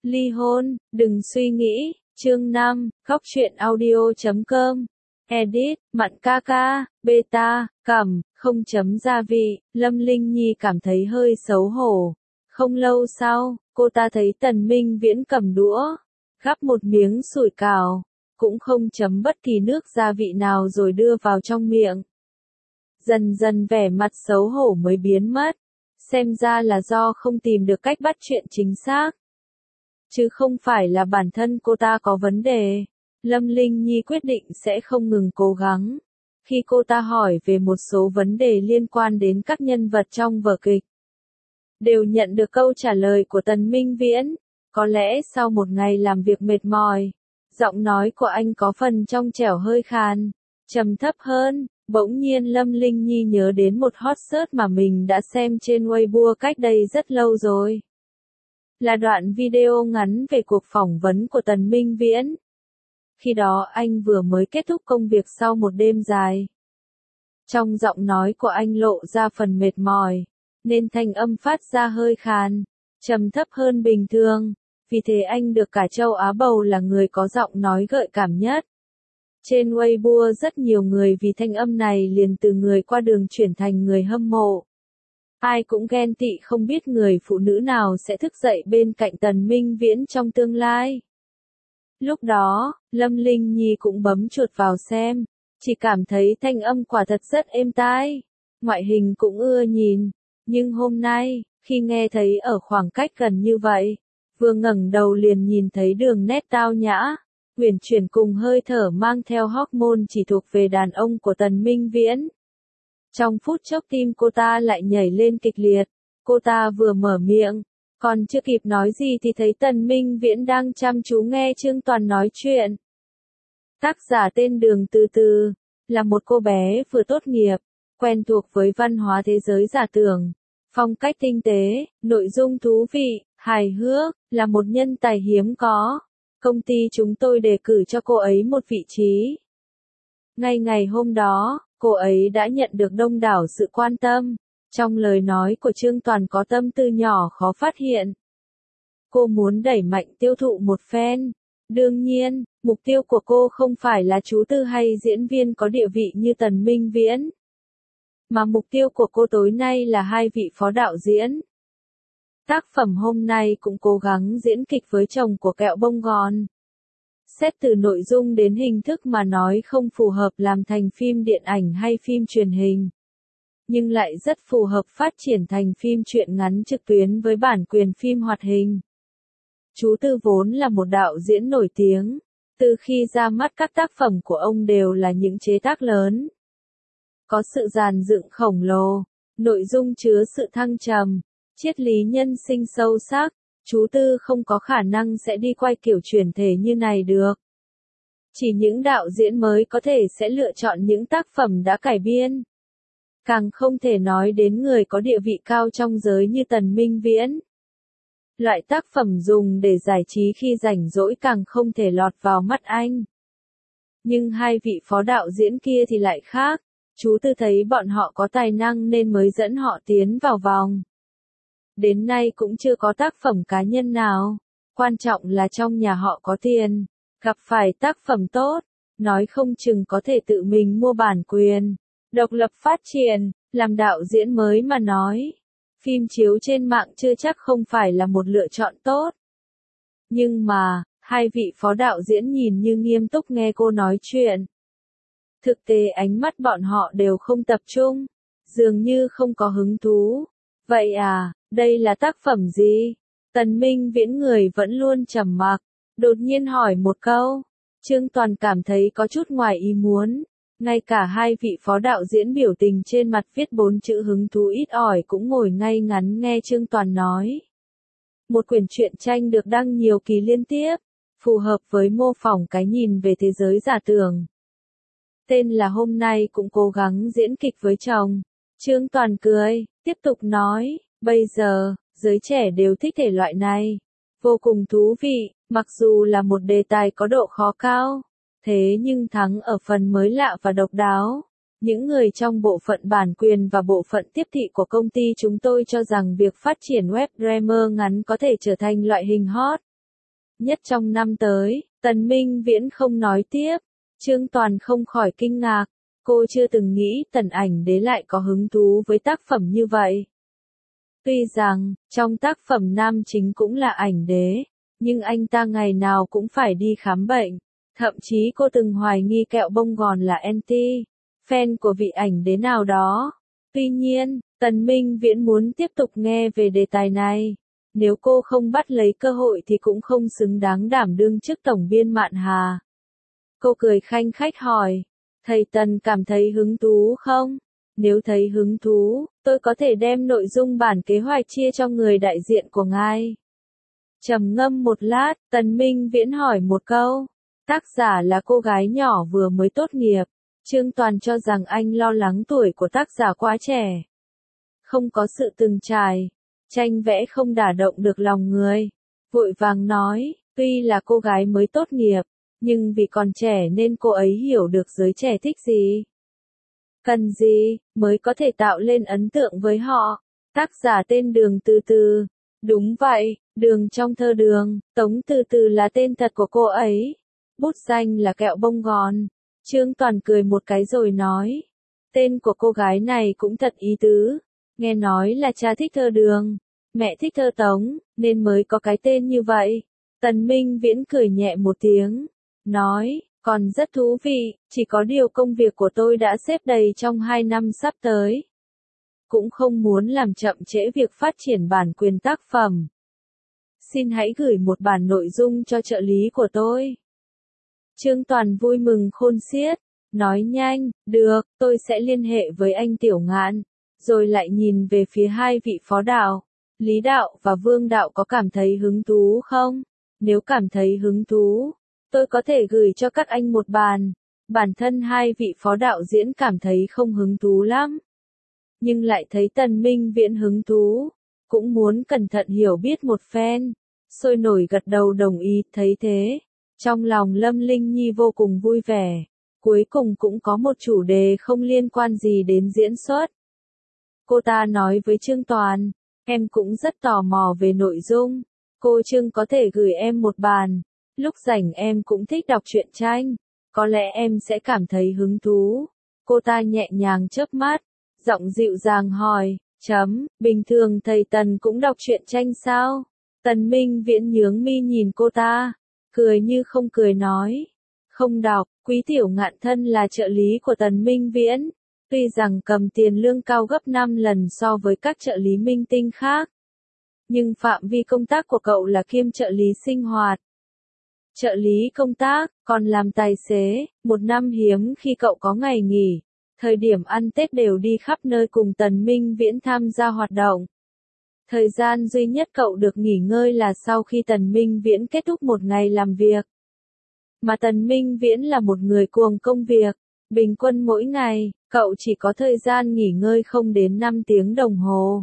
Ly hôn, đừng suy nghĩ, chương 5, Góc truyện audio.com. Edit, Mặn ca ca, beta, cằm, không chấm gia vị, Lâm Linh Nhi cảm thấy hơi xấu hổ. Không lâu sau, cô ta thấy Tần Minh Viễn cầm đũa, gắp một miếng sủi cảo, cũng không chấm bất kỳ nước gia vị nào rồi đưa vào trong miệng. Dần dần vẻ mặt xấu hổ mới biến mất, xem ra là do không tìm được cách bắt chuyện chính xác, chứ không phải là bản thân cô ta có vấn đề. Lâm Linh Nhi quyết định sẽ không ngừng cố gắng. Khi cô ta hỏi về một số vấn đề liên quan đến các nhân vật trong vở kịch, đều nhận được câu trả lời của Tần Minh Viễn. Có lẽ sau một ngày làm việc mệt mỏi, giọng nói của anh có phần trong trẻo hơi khàn, trầm thấp hơn. Bỗng nhiên Lâm Linh Nhi nhớ đến một hot search mà mình đã xem trên Weibo cách đây rất lâu rồi. Là đoạn video ngắn về cuộc phỏng vấn của Tần Minh Viễn. Khi đó anh vừa mới kết thúc công việc sau một đêm dài. Trong giọng nói của anh lộ ra phần mệt mỏi, nên thanh âm phát ra hơi khàn, trầm thấp hơn bình thường. Vì thế anh được cả châu Á bầu là người có giọng nói gợi cảm nhất. Trên Weibo rất nhiều người vì thanh âm này liền từ người qua đường chuyển thành người hâm mộ. Ai cũng ghen tị không biết người phụ nữ nào sẽ thức dậy bên cạnh Tần Minh Viễn trong tương lai. Lúc đó, Lâm Linh Nhi cũng bấm chuột vào xem, chỉ cảm thấy thanh âm quả thật rất êm tai, ngoại hình cũng ưa nhìn, nhưng hôm nay, khi nghe thấy ở khoảng cách gần như vậy, vừa ngẩng đầu liền nhìn thấy đường nét tao nhã, uyển chuyển cùng hơi thở mang theo hormone chỉ thuộc về đàn ông của Tần Minh Viễn. Trong phút chốc tim cô ta lại nhảy lên kịch liệt, cô ta vừa mở miệng, còn chưa kịp nói gì thì thấy Tần Minh Viễn đang chăm chú nghe Trương Toàn nói chuyện. Tác giả tên Đường Từ Từ, là một cô bé vừa tốt nghiệp, quen thuộc với văn hóa thế giới giả tưởng, phong cách tinh tế, nội dung thú vị, hài hước, là một nhân tài hiếm có. Công ty chúng tôi đề cử cho cô ấy một vị trí. Ngay ngày hôm đó, cô ấy đã nhận được đông đảo sự quan tâm. Trong lời nói của Trương Toàn có tâm tư nhỏ khó phát hiện. Cô muốn đẩy mạnh tiêu thụ một phen. Đương nhiên, mục tiêu của cô không phải là chú tư hay diễn viên có địa vị như Tần Minh Viễn, mà mục tiêu của cô tối nay là hai vị phó đạo diễn. Tác phẩm hôm nay cũng cố gắng diễn kịch với chồng của Kẹo Bông Gòn. Xét từ nội dung đến hình thức mà nói không phù hợp làm thành phim điện ảnh hay phim truyền hình, nhưng lại rất phù hợp phát triển thành phim truyện ngắn trực tuyến với bản quyền phim hoạt hình. Chú Tư vốn là một đạo diễn nổi tiếng, từ khi ra mắt các tác phẩm của ông đều là những chế tác lớn, có sự dàn dựng khổng lồ, nội dung chứa sự thăng trầm, triết lý nhân sinh sâu sắc. Chú Tư không có khả năng sẽ đi quay kiểu chuyển thể như này được. Chỉ những đạo diễn mới có thể sẽ lựa chọn những tác phẩm đã cải biên. Càng không thể nói đến người có địa vị cao trong giới như Tần Minh Viễn. Loại tác phẩm dùng để giải trí khi rảnh rỗi càng không thể lọt vào mắt anh. Nhưng hai vị phó đạo diễn kia thì lại khác. Chú Tư thấy bọn họ có tài năng nên mới dẫn họ tiến vào vòng. Đến nay cũng chưa có tác phẩm cá nhân nào. Quan trọng là trong nhà họ có tiền, gặp phải tác phẩm tốt, nói không chừng có thể tự mình mua bản quyền, độc lập phát triển. Làm đạo diễn mới mà nói, phim chiếu trên mạng chưa chắc không phải là một lựa chọn tốt. Nhưng mà, hai vị phó đạo diễn nhìn như nghiêm túc nghe cô nói chuyện. Thực tế ánh mắt bọn họ đều không tập trung, dường như không có hứng thú. Vậy à, đây là tác phẩm gì? Tần Minh Viễn người vẫn luôn trầm mặc, đột nhiên hỏi một câu. Trương Toàn cảm thấy có chút ngoài ý muốn. Ngay cả hai vị phó đạo diễn biểu tình trên mặt viết 4 chữ hứng thú ít ỏi cũng ngồi ngay ngắn nghe Trương Toàn nói. Một quyển truyện tranh được đăng nhiều kỳ liên tiếp, phù hợp với mô phỏng cái nhìn về thế giới giả tưởng. Tên là Hôm nay cũng cố gắng diễn kịch với chồng. Trương Toàn cười, tiếp tục nói, bây giờ, giới trẻ đều thích thể loại này. Vô cùng thú vị, mặc dù là một đề tài có độ khó cao. Thế nhưng thắng ở phần mới lạ và độc đáo. Những người trong bộ phận bản quyền và bộ phận tiếp thị của công ty chúng tôi cho rằng việc phát triển web drama ngắn có thể trở thành loại hình hot. nhất trong năm tới. Tần Minh Viễn không nói tiếp. Trương Toàn không khỏi kinh ngạc. Cô chưa từng nghĩ Tần Ảnh Đế lại có hứng thú với tác phẩm như vậy. Tuy rằng, trong tác phẩm nam chính cũng là ảnh đế, nhưng anh ta ngày nào cũng phải đi khám bệnh. Thậm chí cô từng hoài nghi kẹo bông gòn là anti fan của vị ảnh đế nào đó. Tuy nhiên, Tần Minh Viễn muốn tiếp tục nghe về đề tài này. Nếu cô không bắt lấy cơ hội thì cũng không xứng đáng đảm đương chức tổng biên Mạn Hà. Cô cười khanh khách hỏi, thầy Tần cảm thấy hứng thú không? Nếu thấy hứng thú, tôi có thể đem nội dung bản kế hoạch chia cho người đại diện của ngài. Trầm ngâm một lát, Tần Minh Viễn hỏi một câu. Tác giả là cô gái nhỏ vừa mới tốt nghiệp. Trương Toàn cho rằng anh lo lắng tuổi của tác giả quá trẻ. Không có sự từng trải. Tranh vẽ không đả động được lòng người. Vội vàng nói, tuy là cô gái mới tốt nghiệp, nhưng vì còn trẻ nên cô ấy hiểu được giới trẻ thích gì. Cần gì, mới có thể tạo lên ấn tượng với họ. Tác giả tên Đường Từ Từ. Đúng vậy, Đường trong thơ Đường, Tống Từ Từ là tên thật của cô ấy. Bút danh là kẹo bông gòn. Trương Toàn cười một cái rồi nói. Tên của cô gái này cũng thật ý tứ. Nghe nói là cha thích thơ Đường, mẹ thích thơ Tống, nên mới có cái tên như vậy. Tần Minh Viễn cười nhẹ một tiếng. Nói, còn rất thú vị, chỉ có điều công việc của tôi đã xếp đầy trong 2 năm sắp tới. Cũng không muốn làm chậm trễ việc phát triển bản quyền tác phẩm. Xin hãy gửi một bản nội dung cho trợ lý của tôi. Trương Toàn vui mừng khôn xiết, nói nhanh, được, tôi sẽ liên hệ với anh Tiểu Ngạn. Rồi lại nhìn về phía hai vị phó đạo, Lý đạo và Vương đạo có cảm thấy hứng thú không? Nếu cảm thấy hứng thú, tôi có thể gửi cho các anh một bản. Bản thân hai vị phó đạo diễn cảm thấy không hứng thú lắm. Nhưng lại thấy Tần Minh Viễn hứng thú, cũng muốn cẩn thận hiểu biết một phen. Sôi nổi gật đầu đồng ý, thấy thế. Trong lòng Lâm Linh Nhi vô cùng vui vẻ. Cuối cùng cũng có một chủ đề không liên quan gì đến diễn xuất. Cô ta nói với Trương Toàn, em cũng rất tò mò về nội dung. Cô Trương có thể gửi em một bản. Lúc rảnh em cũng thích đọc truyện tranh. Có lẽ em sẽ cảm thấy hứng thú. Cô ta nhẹ nhàng chớp mắt, giọng dịu dàng hỏi, bình thường thầy Tần cũng đọc truyện tranh sao? Tần Minh Viễn nhướng mi nhìn cô ta, cười như không cười nói. Không đọc, Quý Tiểu Ngạn thân là trợ lý của Tần Minh Viễn. Tuy rằng cầm tiền lương cao gấp 5 lần so với các trợ lý minh tinh khác. Nhưng phạm vi công tác của cậu là kiêm trợ lý sinh hoạt. Trợ lý công tác, còn làm tài xế, một năm hiếm khi cậu có ngày nghỉ. Thời điểm ăn Tết đều đi khắp nơi cùng Tần Minh Viễn tham gia hoạt động. Thời gian duy nhất cậu được nghỉ ngơi là sau khi Tần Minh Viễn kết thúc một ngày làm việc. Mà Tần Minh Viễn là một người cuồng công việc. Bình quân mỗi ngày, cậu chỉ có thời gian nghỉ ngơi không đến 5 tiếng đồng hồ.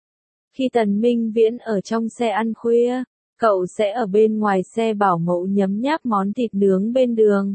Khi Tần Minh Viễn ở trong xe ăn khuya, cậu sẽ ở bên ngoài xe bảo mẫu nhấm nháp món thịt nướng bên đường.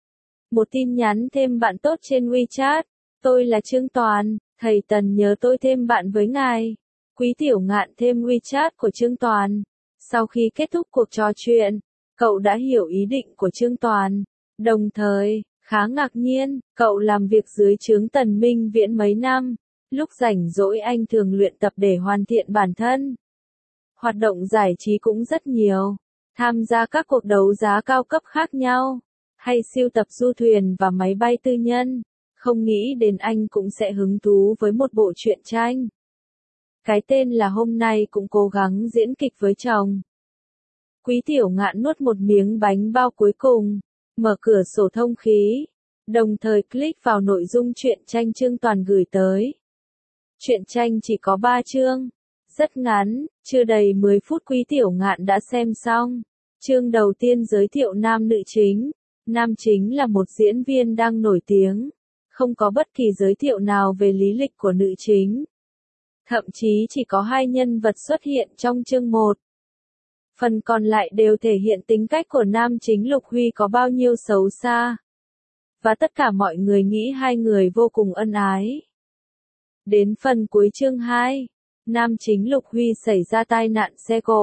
Một tin nhắn thêm bạn tốt trên WeChat. Tôi là Trương Toàn, thầy Tần nhớ tôi thêm bạn với ngài. Quý Tiểu Ngạn thêm WeChat của Trương Toàn. Sau khi kết thúc cuộc trò chuyện, cậu đã hiểu ý định của Trương Toàn. Đồng thời, khá ngạc nhiên, cậu làm việc dưới trướng Tần Minh Viễn mấy năm. Lúc rảnh rỗi anh thường luyện tập để hoàn thiện bản thân. Hoạt động giải trí cũng rất nhiều. Tham gia các cuộc đấu giá cao cấp khác nhau. Hay sưu tập du thuyền và máy bay tư nhân. Không nghĩ đến anh cũng sẽ hứng thú với một bộ truyện tranh. Cái tên là Hôm nay cũng cố gắng diễn kịch với chồng. Quý Tiểu Ngạn nuốt một miếng bánh bao cuối cùng. Mở cửa sổ thông khí. Đồng thời click vào nội dung truyện tranh Trương Toàn gửi tới. Truyện tranh chỉ có 3 chương. Rất ngắn, chưa đầy 10 phút Quý Tiểu Ngạn đã xem xong. Chương đầu tiên giới thiệu nam nữ chính. Nam chính là một diễn viên đang nổi tiếng. Không có bất kỳ giới thiệu nào về lý lịch của nữ chính. Thậm chí chỉ có 2 nhân vật xuất hiện trong chương 1. Phần còn lại đều thể hiện tính cách của nam chính Lục Huy có bao nhiêu xấu xa. Và tất cả mọi người nghĩ hai người vô cùng ân ái. Đến phần cuối chương 2, nam chính Lục Huy xảy ra tai nạn xe cộ.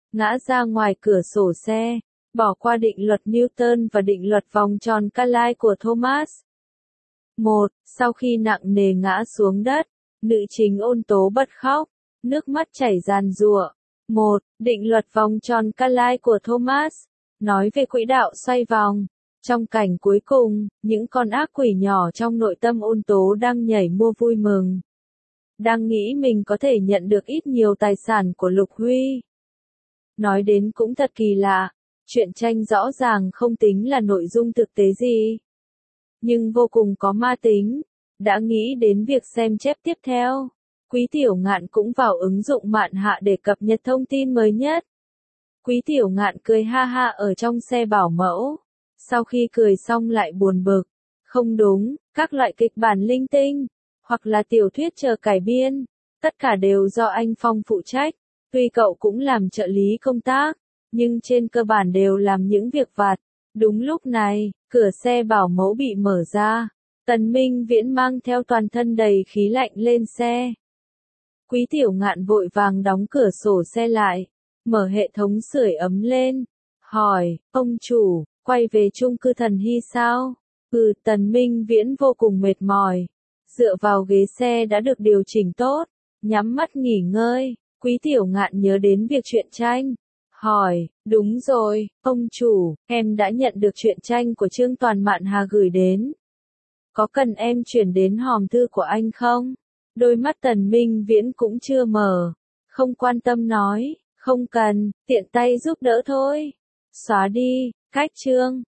ngã ra ngoài cửa sổ xe, bỏ qua định luật Newton và định luật vòng tròn Carlyle của Thomas. 1. Sau khi nặng nề ngã xuống đất, nữ chính ôn tố bật khóc, nước mắt chảy ràn rụa. 1. Định luật vòng tròn Carlyle của Thomas nói về quỹ đạo xoay vòng. Trong cảnh cuối cùng, những con ác quỷ nhỏ trong nội tâm ôn tố đang nhảy mua vui mừng. Đang nghĩ mình có thể nhận được ít nhiều tài sản của Lục Huy. Nói đến cũng thật kỳ lạ, truyện tranh rõ ràng không tính là nội dung thực tế gì, nhưng vô cùng có ma tính. Đã nghĩ đến việc xem chép tiếp theo, Quý Tiểu Ngạn cũng vào ứng dụng Mạn Hạ để cập nhật thông tin mới nhất. Quý Tiểu Ngạn cười ha ha ở trong xe bảo mẫu. Sau khi cười xong lại buồn bực. Không đúng, các loại kịch bản linh tinh, hoặc là tiểu thuyết chờ cải biên, tất cả đều do anh Phong phụ trách. Tuy cậu cũng làm trợ lý công tác, nhưng trên cơ bản đều làm những việc vặt. Đúng lúc này, cửa xe bảo mẫu bị mở ra. Tần Minh Viễn mang theo toàn thân đầy khí lạnh lên xe. Quý Tiểu Ngạn vội vàng đóng cửa sổ xe lại, mở hệ thống sưởi ấm lên, hỏi, ông chủ, quay về chung cư Thần Hy sao? Tần Minh Viễn vô cùng mệt mỏi, dựa vào ghế xe đã được điều chỉnh tốt, nhắm mắt nghỉ ngơi. Quý Tiểu Ngạn nhớ đến việc truyện tranh, hỏi, đúng rồi, ông chủ, em đã nhận được truyện tranh của Trương Toàn Mạn Hà gửi đến. Có cần em chuyển đến hòm thư của anh không? Đôi mắt Tần Minh Viễn cũng chưa mở, không quan tâm nói, không cần, tiện tay giúp đỡ thôi. Xóa đi, cách chương.